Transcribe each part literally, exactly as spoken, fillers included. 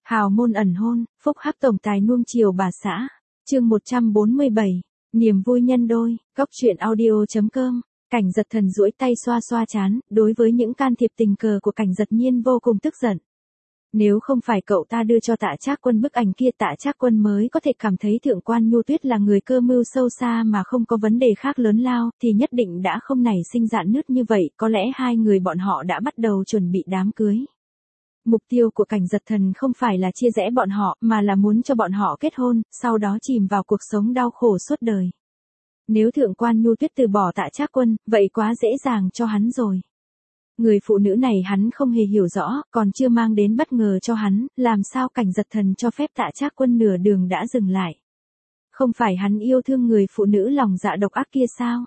Hào môn ẩn hôn, phúc hắc tổng tài nuông chiều bà xã. Chương một trăm bốn mươi bảy, niềm vui nhân đôi, góc truyện audio.com. Cảnh Giật Thần duỗi tay xoa xoa trán, đối với những can thiệp tình cờ của Cảnh Giật Nhiên vô cùng tức giận. Nếu không phải cậu ta đưa cho Tạ Trác Quân bức ảnh kia, Tạ Trác Quân mới có thể cảm thấy Thượng quan Nhu Tuyết là người cơ mưu sâu xa mà không có vấn đề khác lớn lao, thì nhất định đã không nảy sinh rạn nứt như vậy, có lẽ hai người bọn họ đã bắt đầu chuẩn bị đám cưới. Mục tiêu của Cảnh Giật Thần không phải là chia rẽ bọn họ, mà là muốn cho bọn họ kết hôn, sau đó chìm vào cuộc sống đau khổ suốt đời. Nếu Thượng quan Nhu Tuyết từ bỏ Tạ Trác Quân, vậy quá dễ dàng cho hắn rồi. Người phụ nữ này hắn không hề hiểu rõ, còn chưa mang đến bất ngờ cho hắn, làm sao Cảnh Giật Thần cho phép Tạ Trác Quân nửa đường đã dừng lại. Không phải hắn yêu thương người phụ nữ lòng dạ độc ác kia sao?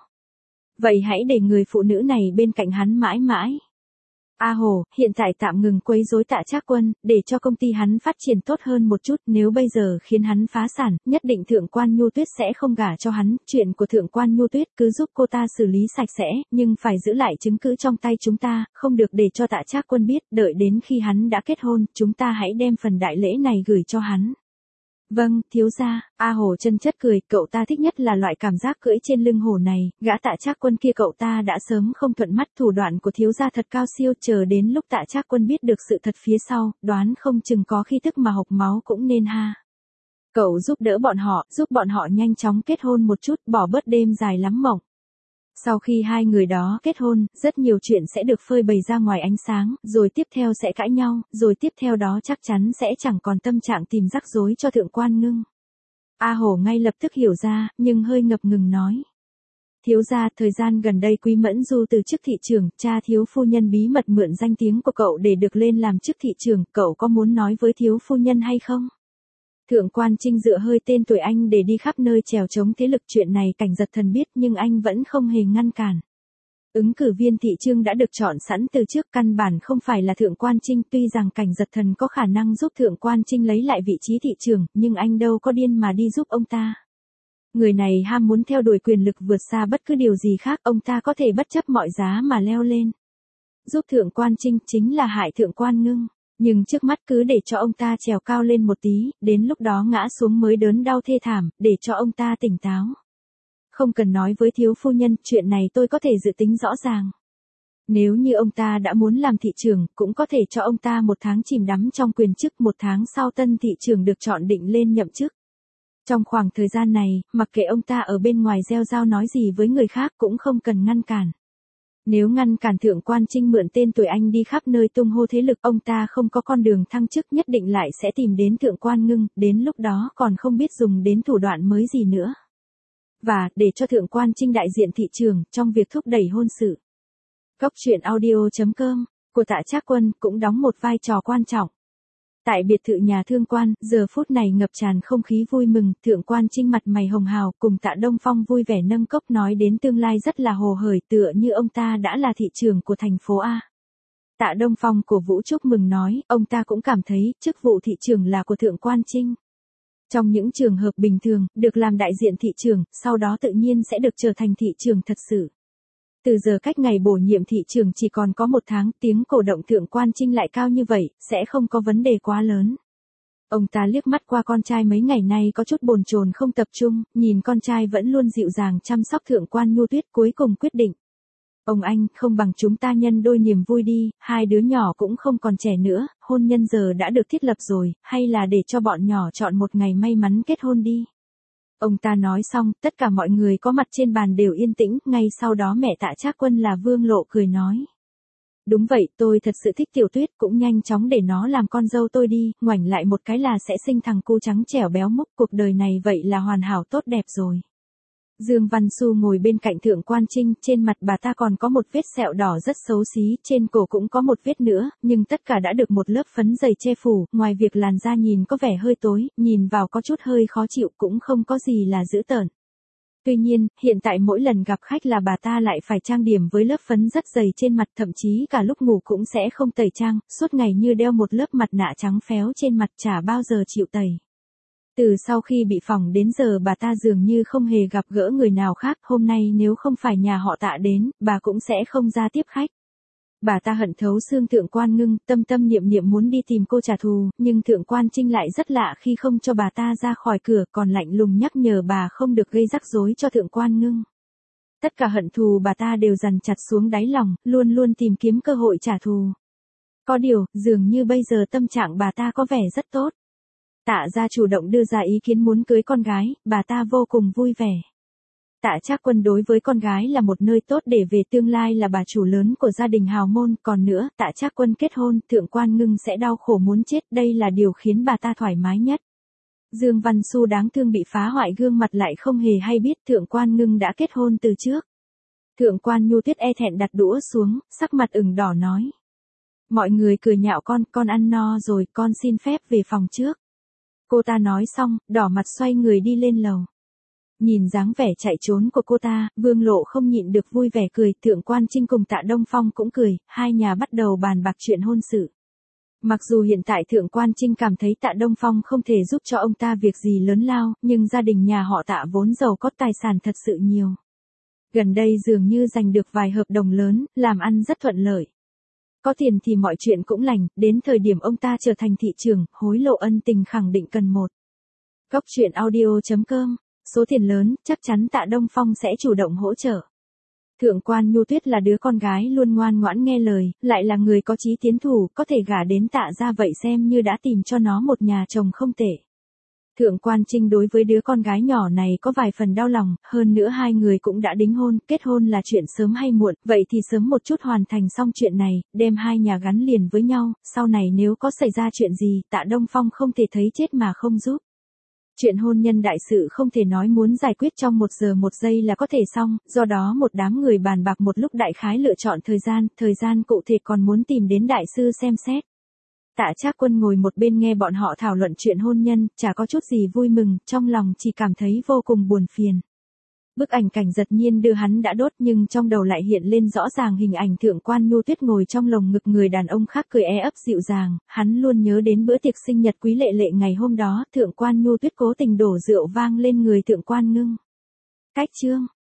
Vậy hãy để người phụ nữ này bên cạnh hắn mãi mãi. A Hồ, hiện tại tạm ngừng quấy rối Tạ Trác Quân, để cho công ty hắn phát triển tốt hơn một chút, nếu bây giờ khiến hắn phá sản, nhất định Thượng quan Nhu Tuyết sẽ không gả cho hắn, chuyện của Thượng quan Nhu Tuyết cứ giúp cô ta xử lý sạch sẽ, nhưng phải giữ lại chứng cứ trong tay chúng ta, không được để cho Tạ Trác Quân biết, đợi đến khi hắn đã kết hôn, chúng ta hãy đem phần đại lễ này gửi cho hắn. Vâng, thiếu gia. A Hồ chân chất cười, cậu ta thích nhất là loại cảm giác cưỡi trên lưng hổ này, gã Tạ Trác Quân kia cậu ta đã sớm không thuận mắt, thủ đoạn của thiếu gia thật cao siêu, chờ đến lúc Tạ Trác Quân biết được sự thật phía sau, đoán không chừng có khi tức mà hộc máu cũng nên ha. Cậu giúp đỡ bọn họ, giúp bọn họ nhanh chóng kết hôn một chút, bỏ bớt đêm dài lắm mộng. Sau khi hai người đó kết hôn, rất nhiều chuyện sẽ được phơi bày ra ngoài ánh sáng, rồi tiếp theo sẽ cãi nhau, rồi tiếp theo đó chắc chắn sẽ chẳng còn tâm trạng tìm rắc rối cho Thượng quan Ngưng. A Hổ ngay lập tức hiểu ra, nhưng hơi ngập ngừng nói. Thiếu gia, thời gian gần đây Quý Mẫn Du từ chức thị trưởng, cha thiếu phu nhân bí mật mượn danh tiếng của cậu để được lên làm chức thị trưởng, cậu có muốn nói với thiếu phu nhân hay không? Thượng quan Trinh dựa hơi tên tuổi anh để đi khắp nơi chèo chống thế lực, chuyện này Cảnh Giật Thần biết nhưng anh vẫn không hề ngăn cản. Ứng cử viên thị trương đã được chọn sẵn từ trước, căn bản không phải là Thượng quan Trinh, tuy rằng Cảnh Giật Thần có khả năng giúp Thượng quan Trinh lấy lại vị trí thị trưởng, nhưng anh đâu có điên mà đi giúp ông ta. Người này ham muốn theo đuổi quyền lực vượt xa bất cứ điều gì khác, ông ta có thể bất chấp mọi giá mà leo lên. Giúp Thượng quan Trinh chính là hại Thượng quan Ngưng. Nhưng trước mắt cứ để cho ông ta trèo cao lên một tí, đến lúc đó ngã xuống mới đớn đau thê thảm, để cho ông ta tỉnh táo. Không cần nói với thiếu phu nhân, chuyện này tôi có thể dự tính rõ ràng. Nếu như ông ta đã muốn làm thị trưởng, cũng có thể cho ông ta một tháng chìm đắm trong quyền chức, một tháng sau tân thị trưởng được chọn định lên nhậm chức. Trong khoảng thời gian này, mặc kệ ông ta ở bên ngoài reo rao nói gì với người khác cũng không cần ngăn cản. Nếu ngăn cản Thượng quan Trinh mượn tên tuổi anh đi khắp nơi tung hô thế lực, ông ta không có con đường thăng chức, nhất định lại sẽ tìm đến Thượng quan Ngưng, đến lúc đó còn không biết dùng đến thủ đoạn mới gì nữa. Và, để cho Thượng quan Trinh đại diện thị trường, trong việc thúc đẩy hôn sự. Góc truyện audio.com, của Tạ Trác Quân, cũng đóng một vai trò quan trọng. Tại biệt thự nhà Thương quan, giờ phút này ngập tràn không khí vui mừng, Thượng quan Trinh mặt mày hồng hào, cùng Tạ Đông Phong vui vẻ nâng cốc nói đến tương lai rất là hồ hởi, tựa như ông ta đã là thị trưởng của thành phố A. Tạ Đông Phong cổ vũ chúc mừng nói, ông ta cũng cảm thấy, chức vụ thị trưởng là của Thượng quan Trinh. Trong những trường hợp bình thường, được làm đại diện thị trưởng, sau đó tự nhiên sẽ được trở thành thị trưởng thật sự. Từ giờ cách ngày bổ nhiệm thị trưởng chỉ còn có một tháng, tiếng cổ động Thượng quan Trinh lại cao như vậy, sẽ không có vấn đề quá lớn. Ông ta liếc mắt qua con trai mấy ngày nay có chút bồn chồn không tập trung, nhìn con trai vẫn luôn dịu dàng chăm sóc Thượng quan Nhu Tuyết, cuối cùng quyết định. Ông anh, không bằng chúng ta nhân đôi niềm vui đi, hai đứa nhỏ cũng không còn trẻ nữa, hôn nhân giờ đã được thiết lập rồi, hay là để cho bọn nhỏ chọn một ngày may mắn kết hôn đi. Ông ta nói xong, tất cả mọi người có mặt trên bàn đều yên tĩnh, ngay sau đó mẹ Tạ Trác Quân là Vương Lộ cười nói. Đúng vậy, tôi thật sự thích Tiểu Tuyết, cũng nhanh chóng để nó làm con dâu tôi đi, ngoảnh lại một cái là sẽ sinh thằng cu trắng trẻo béo múc, cuộc đời này vậy là hoàn hảo tốt đẹp rồi. Dương Văn Xu ngồi bên cạnh Thượng quan Trinh, trên mặt bà ta còn có một vết sẹo đỏ rất xấu xí, trên cổ cũng có một vết nữa, nhưng tất cả đã được một lớp phấn dày che phủ, ngoài việc làn da nhìn có vẻ hơi tối, nhìn vào có chút hơi khó chịu, cũng không có gì là dữ tợn. Tuy nhiên, hiện tại mỗi lần gặp khách là bà ta lại phải trang điểm với lớp phấn rất dày trên mặt, thậm chí cả lúc ngủ cũng sẽ không tẩy trang, suốt ngày như đeo một lớp mặt nạ trắng phéo trên mặt, chả bao giờ chịu tẩy. Từ sau khi bị phỏng đến giờ bà ta dường như không hề gặp gỡ người nào khác, hôm nay nếu không phải nhà họ Tạ đến, bà cũng sẽ không ra tiếp khách. Bà ta hận thấu xương Thượng Quan Ngưng, tâm tâm niệm niệm muốn đi tìm cô trả thù, nhưng Thượng Quan Trinh lại rất lạ khi không cho bà ta ra khỏi cửa, còn lạnh lùng nhắc nhở bà không được gây rắc rối cho Thượng Quan Ngưng. Tất cả hận thù bà ta đều dằn chặt xuống đáy lòng, luôn luôn tìm kiếm cơ hội trả thù. Có điều, dường như bây giờ tâm trạng bà ta có vẻ rất tốt. Tạ gia chủ động đưa ra ý kiến muốn cưới con gái, bà ta vô cùng vui vẻ. Tạ Trác Quân đối với con gái là một nơi tốt để về tương lai là bà chủ lớn của gia đình hào môn, còn nữa, Tạ Trác Quân kết hôn, Thượng Quan Ngưng sẽ đau khổ muốn chết, đây là điều khiến bà ta thoải mái nhất. Dương Văn Xu đáng thương bị phá hoại gương mặt lại không hề hay biết Thượng Quan Ngưng đã kết hôn từ trước. Thượng Quan Nhu Tuyết e thẹn đặt đũa xuống, sắc mặt ửng đỏ nói. Mọi người cười nhạo con, con ăn no rồi, con xin phép về phòng trước. Cô ta nói xong, đỏ mặt xoay người đi lên lầu. Nhìn dáng vẻ chạy trốn của cô ta, Vương Lộ không nhịn được vui vẻ cười, Thượng Quan Trinh cùng Tạ Đông Phong cũng cười, hai nhà bắt đầu bàn bạc chuyện hôn sự. Mặc dù hiện tại Thượng Quan Trinh cảm thấy Tạ Đông Phong không thể giúp cho ông ta việc gì lớn lao, nhưng gia đình nhà họ Tạ vốn giàu có tài sản thật sự nhiều. Gần đây dường như giành được vài hợp đồng lớn, làm ăn rất thuận lợi. Có tiền thì mọi chuyện cũng lành, đến thời điểm ông ta trở thành thị trưởng, hối lộ ân tình khẳng định cần một. Góc truyện audio chấm com, số tiền lớn, chắc chắn Tạ Đông Phong sẽ chủ động hỗ trợ. Thượng Quan Nhu Tuyết là đứa con gái luôn ngoan ngoãn nghe lời, lại là người có chí tiến thủ, có thể gả đến Tạ gia vậy xem như đã tìm cho nó một nhà chồng không tệ. Thượng Quan Trinh đối với đứa con gái nhỏ này có vài phần đau lòng, hơn nữa hai người cũng đã đính hôn, kết hôn là chuyện sớm hay muộn, vậy thì sớm một chút hoàn thành xong chuyện này, đem hai nhà gắn liền với nhau, sau này nếu có xảy ra chuyện gì, Tạ Đông Phong không thể thấy chết mà không giúp. Chuyện hôn nhân đại sự không thể nói muốn giải quyết trong một giờ một giây là có thể xong, do đó một đám người bàn bạc một lúc đại khái lựa chọn thời gian, thời gian cụ thể còn muốn tìm đến đại sư xem xét. Tạ Trác Quân ngồi một bên nghe bọn họ thảo luận chuyện hôn nhân, chả có chút gì vui mừng, trong lòng chỉ cảm thấy vô cùng buồn phiền. Bức ảnh Cảnh Giật Nhiên đưa hắn đã đốt nhưng trong đầu lại hiện lên rõ ràng hình ảnh Thượng Quan Nhu Tuyết ngồi trong lồng ngực người đàn ông khác cười e ấp dịu dàng, hắn luôn nhớ đến bữa tiệc sinh nhật Quý Lệ Lệ ngày hôm đó, Thượng Quan Nhu Tuyết cố tình đổ rượu vang lên người Thượng Quan Ngưng. Cách chương